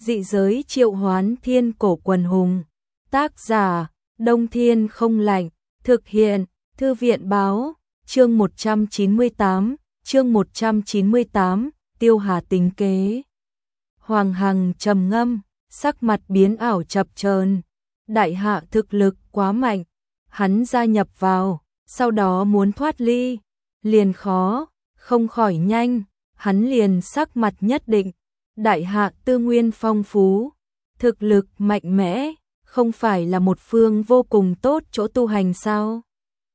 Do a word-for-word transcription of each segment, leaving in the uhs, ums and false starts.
Dị giới triệu hoán thiên cổ quần hùng. Tác giả, Đông Thiên không lạnh. Thực hiện, Thư viện báo. Chương một trăm chín mươi tám, chương một trăm chín mươi tám, Tiêu Hà tính kế. Hoàng Hằng trầm ngâm, sắc mặt biến ảo chập chờn. Đại hạ thực lực quá mạnh, hắn gia nhập vào, sau đó muốn thoát ly, liền khó, không khỏi nhanh, hắn liền sắc mặt nhất định. Đại hạ tư nguyên phong phú, thực lực mạnh mẽ, không phải là một phương vô cùng tốt chỗ tu hành sao?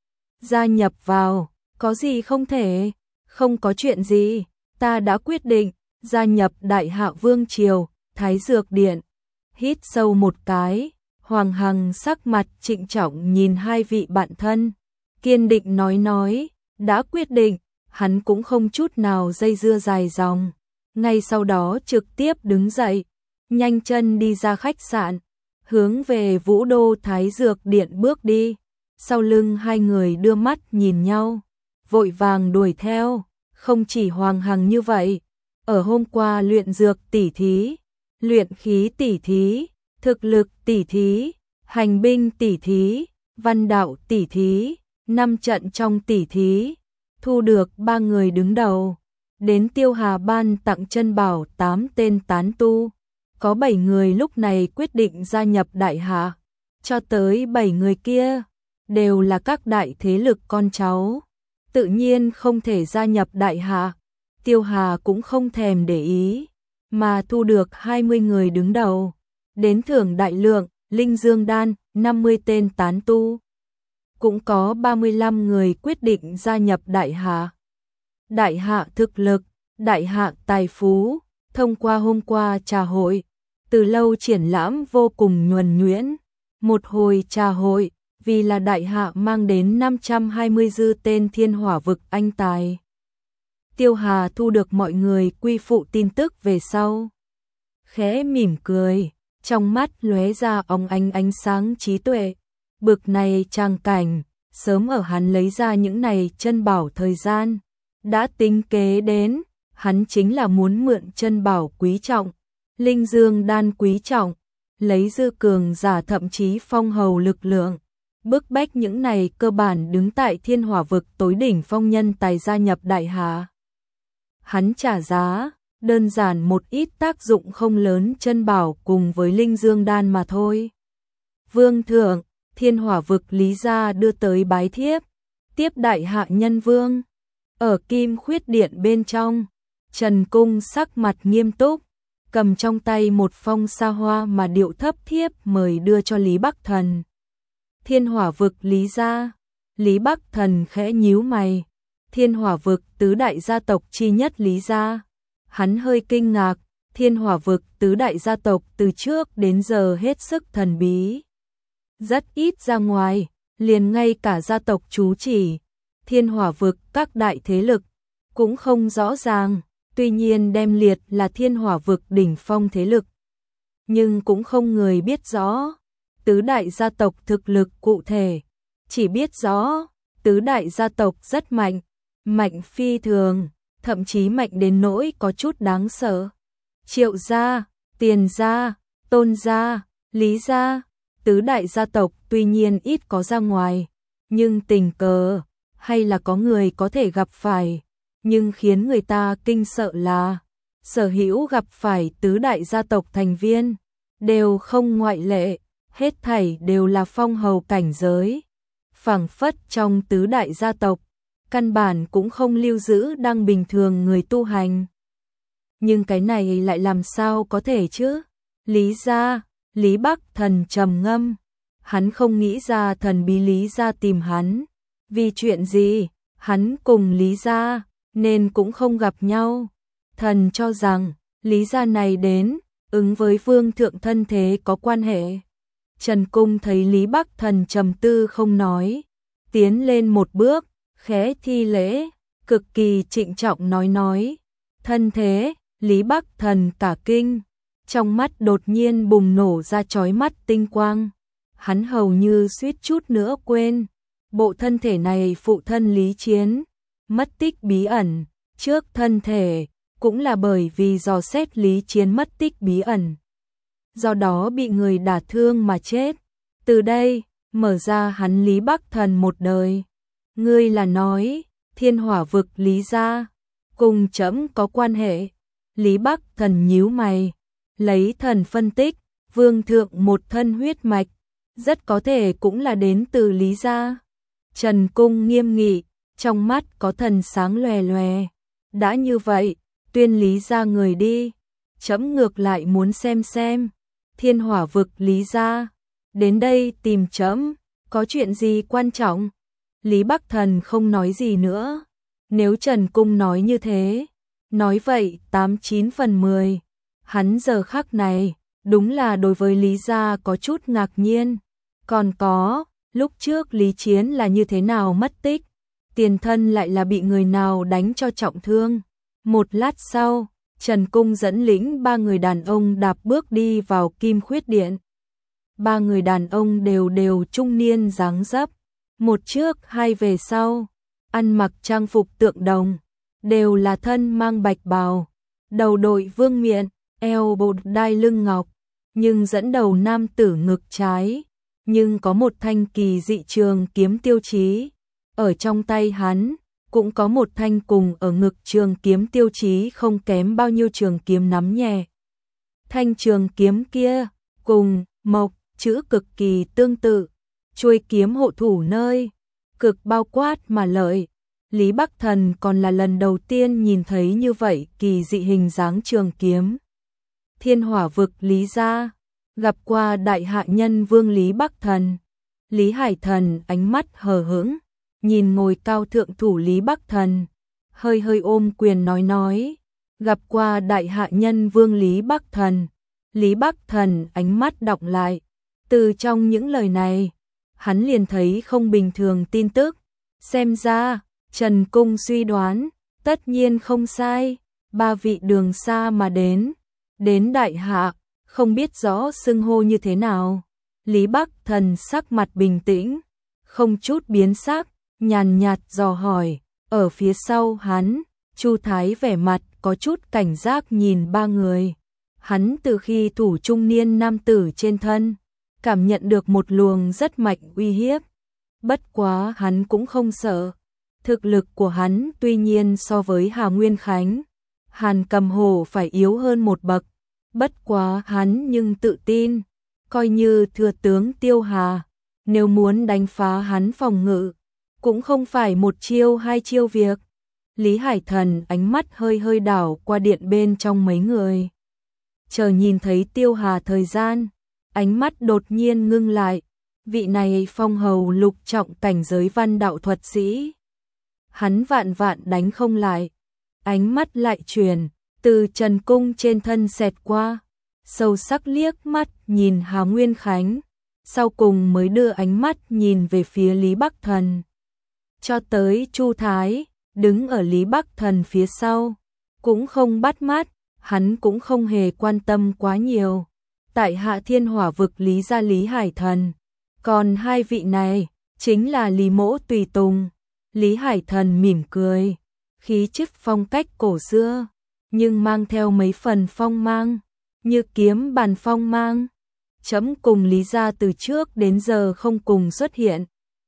Gia nhập vào, có gì không thể, không có chuyện gì, ta đã quyết định, gia nhập Đại Hạ Vương Triều, Thái Dược Điện. Hít sâu một cái, Hoàng Hằng sắc mặt trịnh trọng nhìn hai vị bạn thân, kiên định nói nói, đã quyết định, hắn cũng không chút nào dây dưa dài dòng. Ngay sau đó trực tiếp đứng dậy, nhanh chân đi ra khách sạn, hướng về Vũ Đô Thái Dược Điện bước đi. Sau lưng hai người đưa mắt nhìn nhau, vội vàng đuổi theo. Không chỉ Hoàng Hằng như vậy, ở hôm qua luyện dược tỉ thí, luyện khí tỉ thí, thực lực tỉ thí, hành binh tỉ thí, văn đạo tỉ thí, năm trận trong tỉ thí, thu được ba người đứng đầu. Đến Tiêu Hà ban tặng chân bảo tám tên tán tu, có bảy người lúc này quyết định gia nhập Đại Hạ, cho tới bảy người kia đều là các đại thế lực con cháu, tự nhiên không thể gia nhập Đại Hạ. Tiêu Hà cũng không thèm để ý, mà thu được hai mươi người đứng đầu, đến thưởng đại lượng, linh dương đan, năm mươi tên tán tu. Cũng có ba mươi lăm người quyết định gia nhập Đại Hạ. Đại Hạ thực lực, Đại Hạ tài phú, thông qua hôm qua trà hội, từ lâu triển lãm vô cùng nhuần nhuyễn. Một hồi trà hội, vì là Đại Hạ mang đến năm trăm hai mươi dư tên thiên hỏa vực anh tài. Tiêu Hà thu được mọi người quy phụ tin tức về sau, khẽ mỉm cười, trong mắt lóe ra óng ánh ánh sáng trí tuệ. Bực này trang cảnh, sớm ở hắn lấy ra những này chân bảo thời gian, đã tính kế đến, hắn chính là muốn mượn chân bảo quý trọng, linh dương đan quý trọng, lấy dư cường giả thậm chí phong hầu lực lượng, bức bách những này cơ bản đứng tại thiên hỏa vực tối đỉnh phong nhân tài gia nhập Đại Hạ. Hắn trả giá, đơn giản một ít tác dụng không lớn chân bảo cùng với linh dương đan mà thôi. Vương thượng, thiên hỏa vực Lý gia đưa tới bái thiếp, tiếp Đại Hạ nhân vương. Ở Kim Khuyết Điện bên trong, Trần Cung sắc mặt nghiêm túc, cầm trong tay một phong xa hoa mà điệu thấp thiếp mời đưa cho Lý Bắc Thần. Thiên hỏa vực Lý gia, Lý Bắc Thần khẽ nhíu mày, thiên hỏa vực tứ đại gia tộc chi nhất Lý gia. Hắn hơi kinh ngạc, thiên hỏa vực tứ đại gia tộc từ trước đến giờ hết sức thần bí. Rất ít ra ngoài, liền ngay cả gia tộc chú chỉ, thiên hỏa vực các đại thế lực, cũng không rõ ràng, tuy nhiên đem liệt là thiên hỏa vực đỉnh phong thế lực. Nhưng cũng không người biết rõ, tứ đại gia tộc thực lực cụ thể, chỉ biết rõ, tứ đại gia tộc rất mạnh, mạnh phi thường, thậm chí mạnh đến nỗi có chút đáng sợ. Triệu gia, Tiền gia, Tôn gia, Lý gia, tứ đại gia tộc tuy nhiên ít có ra ngoài, nhưng tình cờ, hay là có người có thể gặp phải, nhưng khiến người ta kinh sợ là, sở hữu gặp phải tứ đại gia tộc thành viên, đều không ngoại lệ, hết thảy đều là phong hầu cảnh giới. Phảng phất trong tứ đại gia tộc, căn bản cũng không lưu giữ đang bình thường người tu hành. Nhưng cái này lại làm sao có thể chứ? Lý gia, Lý Bắc Thần trầm ngâm, hắn không nghĩ ra thần bí Lý gia tìm hắn. Vì chuyện gì, hắn cùng Lý gia, nên cũng không gặp nhau. Thần cho rằng, Lý gia này đến, ứng với vương thượng thân thế có quan hệ. Trần Cung thấy Lý Bắc Thần trầm tư không nói, tiến lên một bước, khẽ thi lễ, cực kỳ trịnh trọng nói nói. Thân thế, Lý Bắc Thần cả kinh, trong mắt đột nhiên bùng nổ ra chói mắt tinh quang. Hắn hầu như suýt chút nữa quên. Bộ thân thể này phụ thân Lý Chiến, mất tích bí ẩn, trước thân thể, cũng là bởi vì dò xét Lý Chiến mất tích bí ẩn, do đó bị người đả thương mà chết. Từ đây, mở ra hắn Lý Bắc Thần một đời. Ngươi là nói, Thiên Hỏa vực Lý gia cùng trẫm có quan hệ. Lý Bắc Thần nhíu mày, lấy thần phân tích, vương thượng một thân huyết mạch, rất có thể cũng là đến từ Lý gia. Trần Cung nghiêm nghị, trong mắt có thần sáng lòe lòe. Đã như vậy, tuyên Lý gia người đi, trẫm ngược lại muốn xem xem. Thiên Hỏa vực Lý gia đến đây tìm trẫm, có chuyện gì quan trọng? Lý Bắc Thần không nói gì nữa. Nếu Trần Cung nói như thế, nói vậy tám chín phần mười, hắn giờ khắc này, đúng là đối với Lý gia có chút ngạc nhiên. Còn có, lúc trước Lý Chiến là như thế nào mất tích, tiền thân lại là bị người nào đánh cho trọng thương. Một lát sau, Trần Cung dẫn lĩnh ba người đàn ông đạp bước đi vào Kim Khuyết Điện. Ba người đàn ông đều đều trung niên dáng dấp, một trước hai về sau, ăn mặc trang phục tượng đồng, đều là thân mang bạch bào, đầu đội vương miện, eo bột đai lưng ngọc, nhưng dẫn đầu nam tử ngực trái, nhưng có một thanh kỳ dị trường kiếm tiêu chí, ở trong tay hắn cũng có một thanh cùng ở ngực trường kiếm tiêu chí không kém bao nhiêu trường kiếm nắm nhẹ. Thanh trường kiếm kia cùng mộc chữ cực kỳ tương tự, chuôi kiếm hộ thủ nơi cực bao quát mà lợi. Lý Bắc Thần còn là lần đầu tiên nhìn thấy như vậy kỳ dị hình dáng trường kiếm. Thiên Hỏa vực Lý gia, gặp qua đại hạ nhân vương Lý Bắc Thần. Lý Hải Thần ánh mắt hờ hững, nhìn ngồi cao thượng thủ Lý Bắc Thần, hơi hơi ôm quyền nói nói, gặp qua đại hạ nhân vương Lý Bắc Thần. Lý Bắc Thần ánh mắt đọng lại, từ trong những lời này, hắn liền thấy không bình thường tin tức, xem ra, Trần Cung suy đoán, tất nhiên không sai, ba vị đường xa mà đến, đến đại hạ, không biết rõ xưng hô như thế nào. Lý Bắc Thần sắc mặt bình tĩnh, không chút biến sắc, nhàn nhạt dò hỏi, ở phía sau hắn, Chu Thái vẻ mặt có chút cảnh giác nhìn ba người. Hắn từ khi thủ trung niên nam tử trên thân, cảm nhận được một luồng rất mạnh uy hiếp. Bất quá hắn cũng không sợ. Thực lực của hắn tuy nhiên so với Hà Nguyên Khánh, Hàn Cầm Hổ phải yếu hơn một bậc. Bất quá hắn nhưng tự tin, coi như thừa tướng Tiêu Hà, nếu muốn đánh phá hắn phòng ngự, cũng không phải một chiêu hai chiêu việc. Lý Hải Thần ánh mắt hơi hơi đảo qua điện bên trong mấy người. Chờ nhìn thấy Tiêu Hà thời gian, ánh mắt đột nhiên ngưng lại, vị này phong hầu lục trọng cảnh giới văn đạo thuật sĩ. Hắn vạn vạn đánh không lại, ánh mắt lại chuyển, từ Trần Cung trên thân xẹt qua, sâu sắc liếc mắt nhìn Hà Nguyên Khánh, sau cùng mới đưa ánh mắt nhìn về phía Lý Bắc Thần. Cho tới Chu Thái, đứng ở Lý Bắc Thần phía sau, cũng không bắt mắt, hắn cũng không hề quan tâm quá nhiều. Tại hạ Thiên Hỏa vực Lý gia Lý Hải Thần, còn hai vị này, chính là Lý Mỗ tùy tùng. Lý Hải Thần mỉm cười, khí chất phong cách cổ xưa, nhưng mang theo mấy phần phong mang, như kiếm bàn phong mang. Chấm cùng Lý gia từ trước đến giờ không cùng xuất hiện.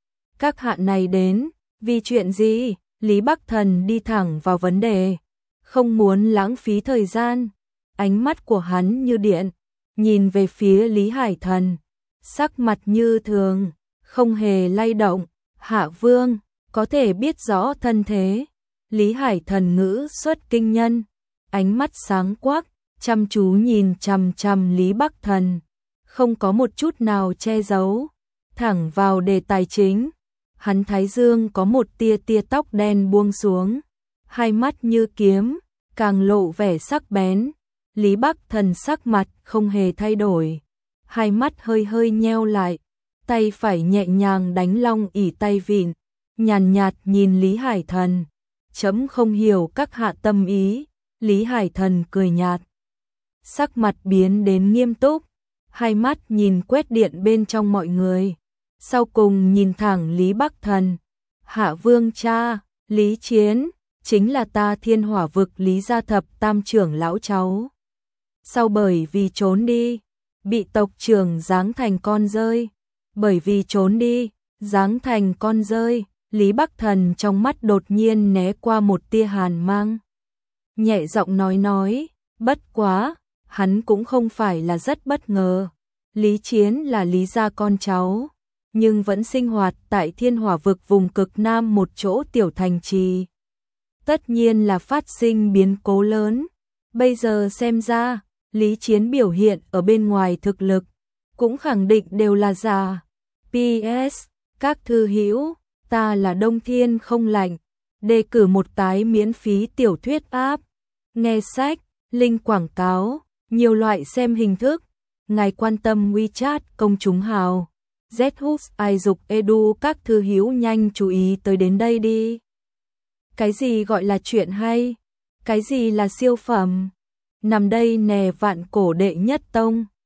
Các hạ này đến, vì chuyện gì? Lý Bắc Thần đi thẳng vào vấn đề, không muốn lãng phí thời gian. Ánh mắt của hắn như điện, nhìn về phía Lý Hải Thần, sắc mặt như thường, không hề lay động. Hạ vương, có thể biết rõ thân thế. Lý Hải Thần ngữ xuất kinh nhân, ánh mắt sáng quắc, chăm chú nhìn chằm chằm Lý Bắc Thần, không có một chút nào che giấu, thẳng vào đề tài chính. Hắn thái dương có một tia tia tóc đen buông xuống, hai mắt như kiếm, càng lộ vẻ sắc bén. Lý Bắc Thần sắc mặt không hề thay đổi, hai mắt hơi hơi nheo lại, tay phải nhẹ nhàng đánh long ỷ tay vịn, nhàn nhạt nhìn Lý Hải Thần. Chấm không hiểu các hạ tâm ý. Lý Hải Thần cười nhạt, sắc mặt biến đến nghiêm túc, hai mắt nhìn quét điện bên trong mọi người, sau cùng nhìn thẳng Lý Bắc Thần. Hạ vương cha, Lý Chiến, chính là ta Thiên Hỏa vực Lý gia thập tam trưởng lão cháu. Sau bởi vì trốn đi, bị tộc trưởng giáng thành con rơi. Bởi vì trốn đi, giáng thành con rơi, Lý Bắc Thần trong mắt đột nhiên né qua một tia hàn mang. Nhẹ giọng nói nói, bất quá, hắn cũng không phải là rất bất ngờ. Lý Chiến là Lý gia con cháu, nhưng vẫn sinh hoạt tại Thiên Hỏa vực vùng cực Nam một chỗ tiểu thành trì. Tất nhiên là phát sinh biến cố lớn. Bây giờ xem ra, Lý Chiến biểu hiện ở bên ngoài thực lực, cũng khẳng định đều là giả. pê ét, các thư hữu, ta là Đông Thiên không lạnh, đề cử một tái miễn phí tiểu thuyết app, nghe sách, link quảng cáo, nhiều loại xem hình thức. Ngài quan tâm WeChat công chúng hào, Zhooks ai dục edu các thư hữu nhanh chú ý tới đến đây đi. Cái gì gọi là chuyện hay? Cái gì là siêu phẩm? Nằm đây nè vạn cổ đệ nhất tông.